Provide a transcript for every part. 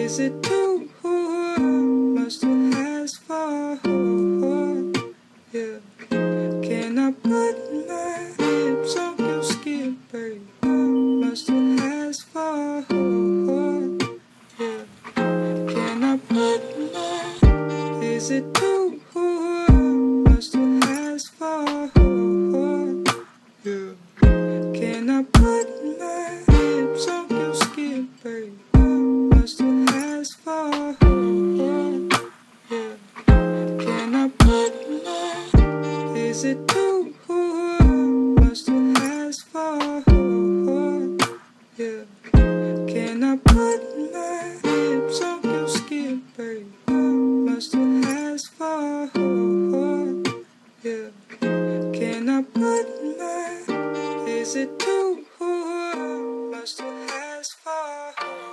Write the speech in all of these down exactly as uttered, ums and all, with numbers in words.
Is it too much to ask for? Yeah. Can I put my lips on your skin, babe? Much to ask for? Yeah. Can I put my? Is it too much to ask for? Yeah. Can I put my lips on your skin, babe? Much to ask for? Yeah. Can I put my? Is it too much to ask for? Yeah. Can I put my lips on your skin, babe? Much to ask for? Yeah. Can I put my? Is it too much to ask for?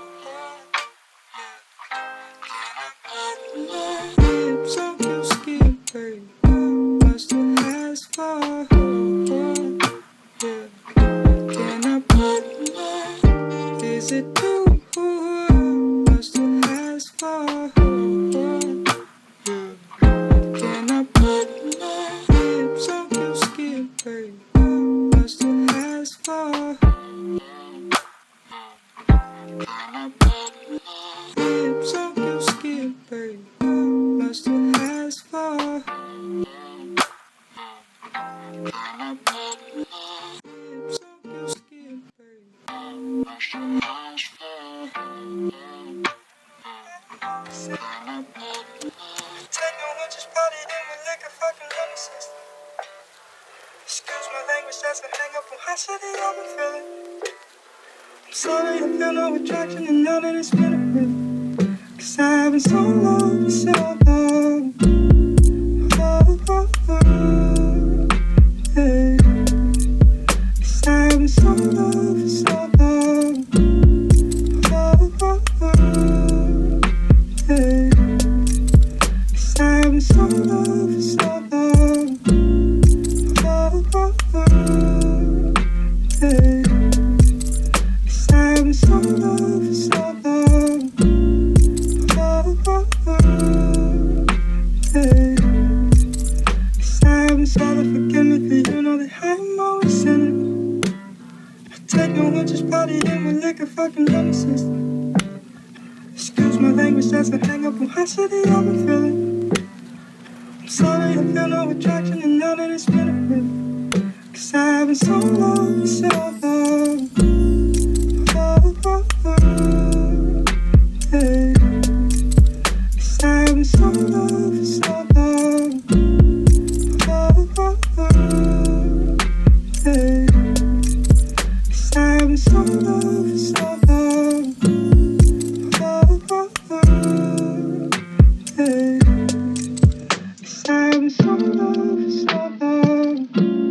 Lips on your skin, babe. Much to ask for? Yeah. Can I put my? Is it too much to ask for? Yeah. Can I put my lips on your skin, babe? Much to ask for? Can I put my lips on your skin, babe? Much to ask for? Can I put my lips on your skin, babe? Much to ask for? Can I put my? Take no one just body in with liquor, fucking love me sister. Excuse my language, that's a hang up on high city I've been feeling. I'm sorry I feel no attraction and now that it's been a bit. Cause I've been so long, so long. Oh, oh, oh, hey. Cause I've been so long for so long. Oh, oh, oh, hey. Cause I've been so long for so long. Oh, oh, oh, hey. Cause I've been so long for so long. Oh, oh, oh, hey. Cause I've been sorry, forgive me for you know that I'm always sinning. I take no one just body in with liquor, fucking love me sister. Excuse my language, that's a hang up on high city I've been feeling. I'm sorry I feel no attraction and now that it's been a bit. Cause I've been so long, so long. Oh, oh, oh, hey. Cause I've been so long for so long. Oh, oh, oh, hey. Cause I've been so long for so long. Oh, oh, oh, hey. Cause I've been so long for so long.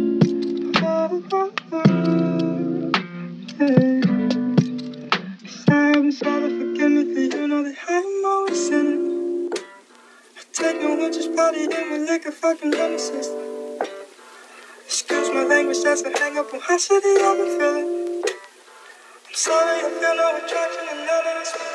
Oh, oh, oh, hey. Cause I've been sorry, forgive me for you know that I'm always sinning. I take no one just body in with liquor, fucking love me sister. Excuse my language, that's a hang up on high city I've been feeling. I'm sorry I feel no attraction and now that it's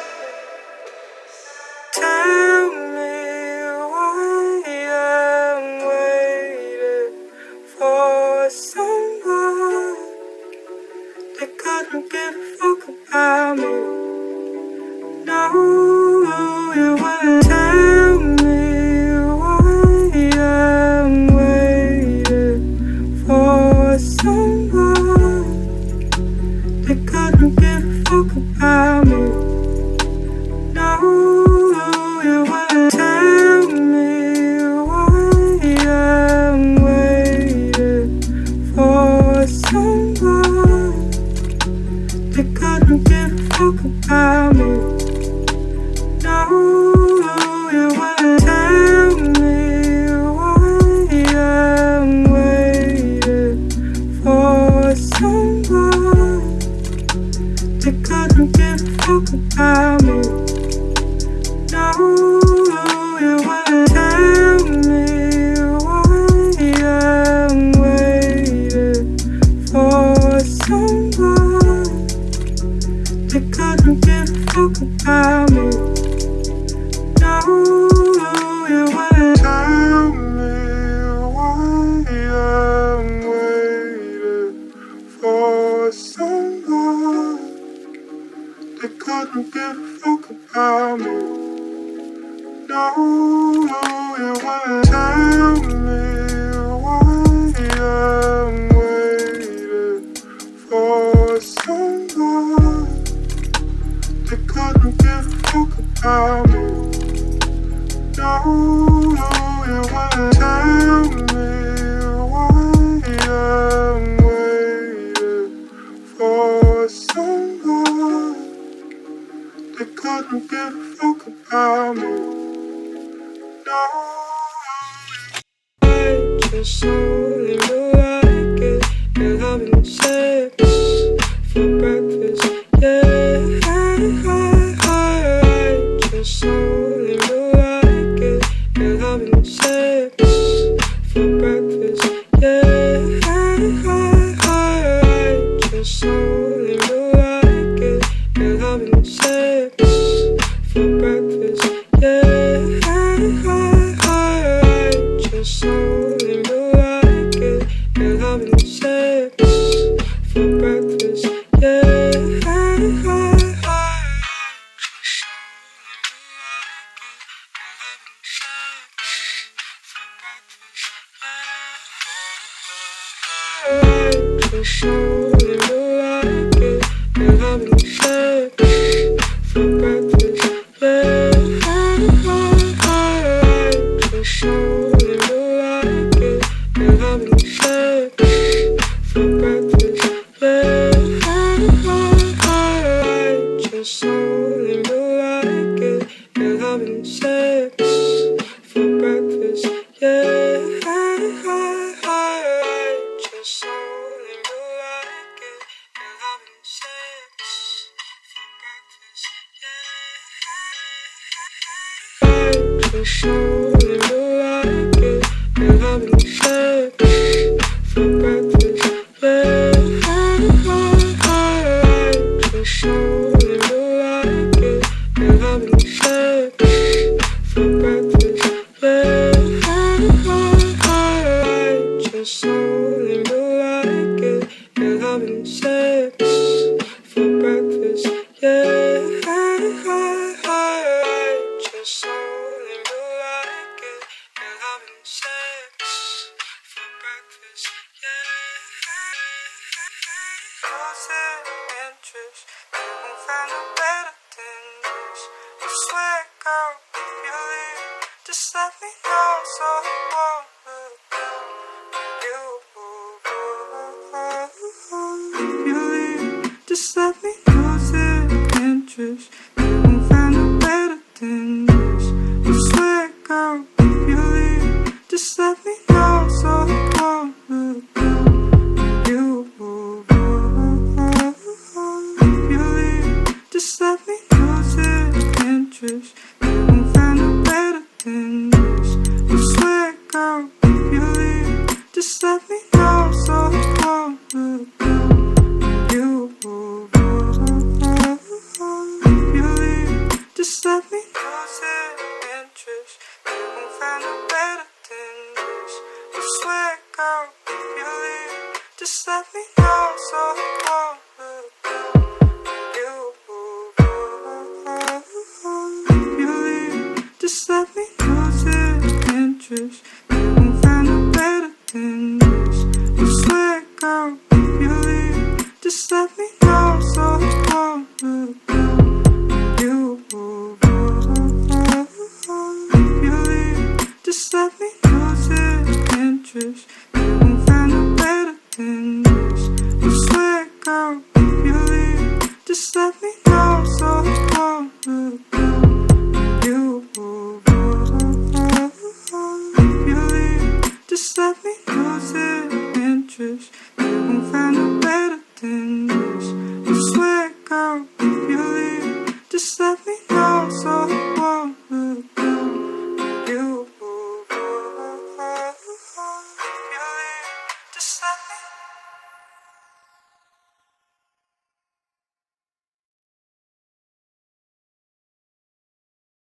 tell me why I'm waiting for someone that couldn't give a fuck about me. No, you wouldn't tell me why I'm waiting for someone that couldn't give a fuck about me. No, you wouldn't tell me why I'm waiting for someone that couldn't give a fuck about me. No, you wouldn't tell me why I'm waiting for someone that couldn't give a fuck about me. No, you wouldn't tell me why I'm waiting for someone that couldn't give a fuck about me. couldn't give a fuck about me. No, you wanna tell me why I'm waiting for someone that couldn't give a fuck about me. No, you wanna tell me why I'm waiting for someone that couldn't give a fuck about me. No, I just only know I get you're having sex for breakfast. Yeah, I, I, I just only know I get you're having sex for breakfast. Yeah, I, I, I just only know I get you're having sex for breakfast. Yeah, I, I, I just only know I get you're having sex for breakfast. Yeah, I, I, I just only know I get you're having sex for breakfast. Yeah, I, I, I just only know I get you're having sex for breakfast. Yeah, I, I, I just only know I get you're having sex for breakfast. Yeah, I, I, I just only know I get you're having sex for breakfast. Yeah, I just only know I get you're having sex for breakfast. Yeah, I, I, I just only know I get you're having sex for breakfast. Yeah, I, I, I just only know I get you're having sex for breakfast. Yeah, I, I, I just only know I get you're having sex for breakfast. Yeah, losing interest, you won't find a better than this. I swear, girl, if you leave, just let me know so I won't look down on you. If you leave, just let me lose it interest. You won't find a better than this. I swear, girl, if you leave, just let me know so I won't look down on you. If you leave, just let me lose it interest. You won't find a better than this. I swear, girl, if you leave, just let me know so I won't look down on you. If you leave, just let me lose it interest. You won't find a better than this. I swear, girl, if you leave, just let me know so I won't look down on you. If you leave, just let me lose it interest. You won't find a better than this. I swear, girl, if you leave, just let me know so I won't look down on you. If you leave, just let me lose it interest. You won't find a better than this. I swear, girl, if you leave, just let me know so I won't look down on you. If you leave, just let me lose it interest. You won't find a better than this. I swear, girl, if you leave, just let me know so